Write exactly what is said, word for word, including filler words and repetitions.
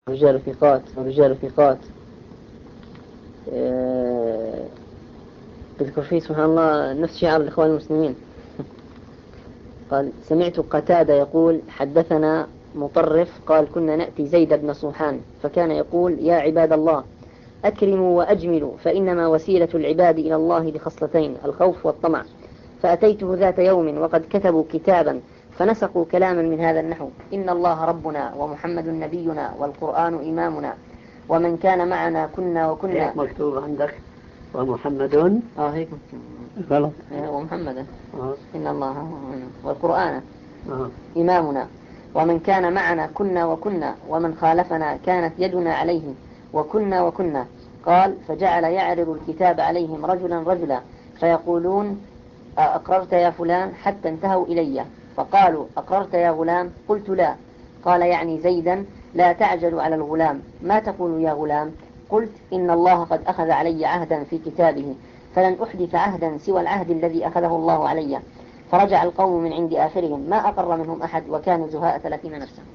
رجال ثقات ورجال ثقات. آه، تذكر فيه سبحان الله نفس شعار الإخوان المسلمين. قال سمعت قتادة يقول حدثنا مطرف قال كنا نأتي زيد بن صوحان فكان يقول يا عباد الله أكرموا وأجملوا فإنما وسيلة العباد إلى الله بخصلتين الخوف والطمع. فأتيته ذات يوم وقد كتبوا كتابا فنسقوا كلاما من هذا النحو إن الله ربنا ومحمد نبينا والقرآن إمامنا ومن كان معنا كنا وكنا. هيك مكتوب عندك ومحمد اه هيك غلط ومحمد آه. إن الله والقرآن آه. إمامنا ومن كان معنا كنا وكنا ومن خالفنا كانت يدنا عليه وكنا وكنا. قال فجعل يعرض الكتاب عليهم رجلا رجلا فيقولون أقررت يا فلان حتى انتهوا إلي فقالوا أقررت يا غلام قلت لا. قال يعني زيدا لا تعجلوا على الغلام ما تقول يا غلام قلت إن الله قد أخذ علي عهدا في كتابه فلن أحدث عهدا سوى العهد الذي أخذه الله علي. فرجع القوم من عند آخرهم ما أقر منهم أحد وكانوا زهاء ثلاثين نفسا.